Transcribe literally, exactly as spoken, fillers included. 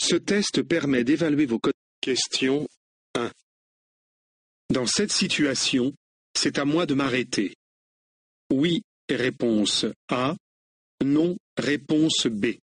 Ce test permet d'évaluer vos connaissances. Question un. Dans cette situation, c'est à moi de m'arrêter. Oui, réponse A. Non, réponse B.